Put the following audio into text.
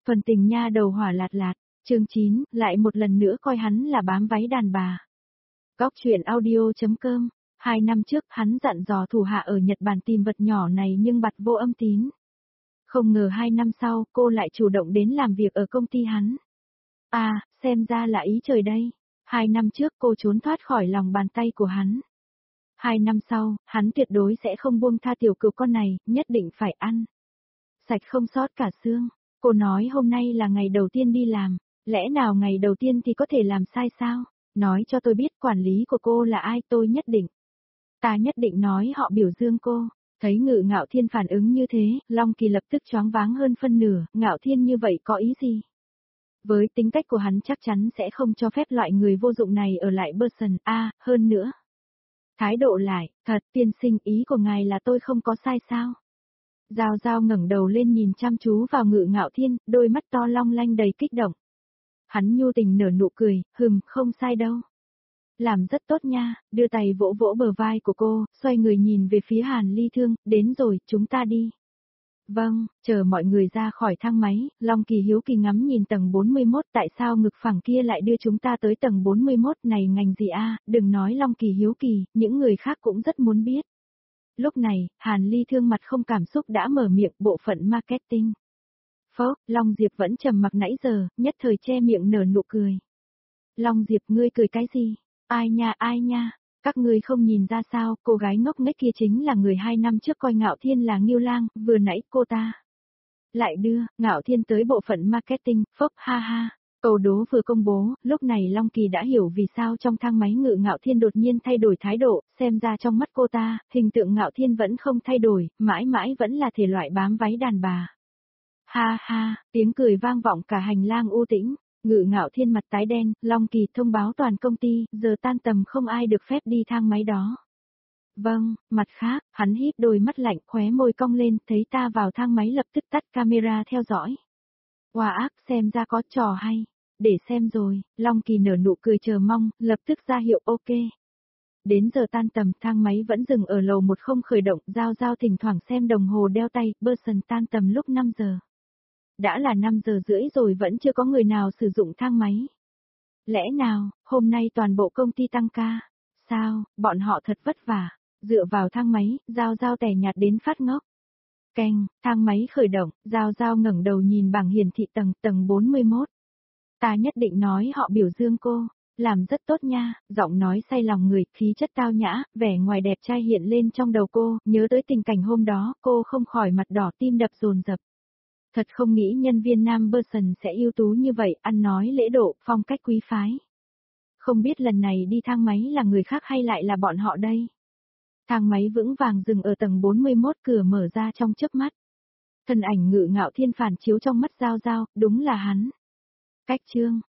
Phần tình nha đầu hỏa lạt lạt, chương 9, lại một lần nữa coi hắn là bám váy đàn bà. Góc truyện audio.com, 2 năm trước hắn dặn dò thủ hạ ở Nhật Bản tìm vật nhỏ này nhưng bặt vô âm tín. Không ngờ 2 năm sau cô lại chủ động đến làm việc ở công ty hắn. À, xem ra là ý trời đây. 2 năm trước cô trốn thoát khỏi lòng bàn tay của hắn. 2 năm sau, hắn tuyệt đối sẽ không buông tha tiểu cừu con này, nhất định phải ăn. Sạch không sót cả xương. Cô nói hôm nay là ngày đầu tiên đi làm, lẽ nào ngày đầu tiên thì có thể làm sai sao? Nói cho tôi biết quản lý của cô là ai, tôi nhất định. Ta nhất định nói họ biểu dương cô. Thấy Ngự Ngạo Thiên phản ứng như thế, Long Kỳ lập tức choáng váng hơn phân nửa, Ngạo Thiên như vậy có ý gì? Với tính cách của hắn chắc chắn sẽ không cho phép loại người vô dụng này ở lại Burson, hơn nữa. Thái độ lại, thật tiên sinh, ý của ngài là tôi không có sai sao? Giao Giao ngẩng đầu lên nhìn chăm chú vào Ngự Ngạo Thiên, đôi mắt to long lanh đầy kích động. Hắn nhu tình nở nụ cười, không sai đâu. Làm rất tốt nha, đưa tay vỗ vỗ bờ vai của cô, xoay người nhìn về phía Hàn Ly Thương, đến rồi, chúng ta đi. Vâng, chờ mọi người ra khỏi thang máy, Long Kỳ hiếu kỳ ngắm nhìn tầng 41, tại sao ngực phẳng kia lại đưa chúng ta tới tầng 41 này, ngành gì đừng nói Long Kỳ hiếu kỳ, những người khác cũng rất muốn biết. Lúc này, Hàn Ly Thương mặt không cảm xúc đã mở miệng, bộ phận marketing. Phốc, Long Diệp vẫn trầm mặc nãy giờ, nhất thời che miệng nở nụ cười. Long Diệp, ngươi cười cái gì? Ai nha, các ngươi không nhìn ra sao, cô gái ngốc nghếch kia chính là người 2 năm trước coi Ngạo Thiên là Ngưu Lang, vừa nãy cô ta lại đưa Ngạo Thiên tới bộ phận marketing, phốc ha. Câu đố vừa công bố, lúc này Long Kỳ đã hiểu vì sao trong thang máy Ngự Ngạo Thiên đột nhiên thay đổi thái độ, xem ra trong mắt cô ta, hình tượng Ngạo Thiên vẫn không thay đổi, mãi mãi vẫn là thể loại bám váy đàn bà. Ha, tiếng cười vang vọng cả hành lang u tĩnh, Ngự Ngạo Thiên mặt tái đen, Long Kỳ thông báo toàn công ty, giờ tan tầm không ai được phép đi thang máy đó. Vâng, mặt khác, hắn híp đôi mắt lạnh, khóe môi cong lên, thấy ta vào thang máy lập tức tắt camera theo dõi. Oa ác, xem ra có trò hay. Để xem rồi, Long Kỳ nở nụ cười chờ mong, lập tức ra hiệu ok. Đến giờ tan tầm, thang máy vẫn dừng ở lầu 1 không khởi động, Giao Giao thỉnh thoảng xem đồng hồ đeo tay, Burson tan tầm lúc 5 giờ. Đã là 5 giờ rưỡi rồi vẫn chưa có người nào sử dụng thang máy. Lẽ nào, hôm nay toàn bộ công ty tăng ca? Sao, bọn họ thật vất vả. Dựa vào thang máy, Giao Giao tẻ nhạt đến phát ngốc. Keng, thang máy khởi động, Giao Giao ngẩng đầu nhìn bảng hiển thị tầng 41. Ta nhất định nói họ biểu dương cô, làm rất tốt nha, giọng nói say lòng người, khí chất tao nhã, vẻ ngoài đẹp trai hiện lên trong đầu cô, nhớ tới tình cảnh hôm đó, cô không khỏi mặt đỏ tim đập dồn dập. Thật không nghĩ nhân viên nam Burson sẽ ưu tú như vậy, ăn nói lễ độ, phong cách quý phái. Không biết lần này đi thang máy là người khác hay lại là bọn họ đây? Thang máy vững vàng dừng ở tầng 41, cửa mở ra trong chớp mắt. Thân ảnh Ngự Ngạo Thiên phản chiếu trong mắt Giao Giao, đúng là hắn. Cách chương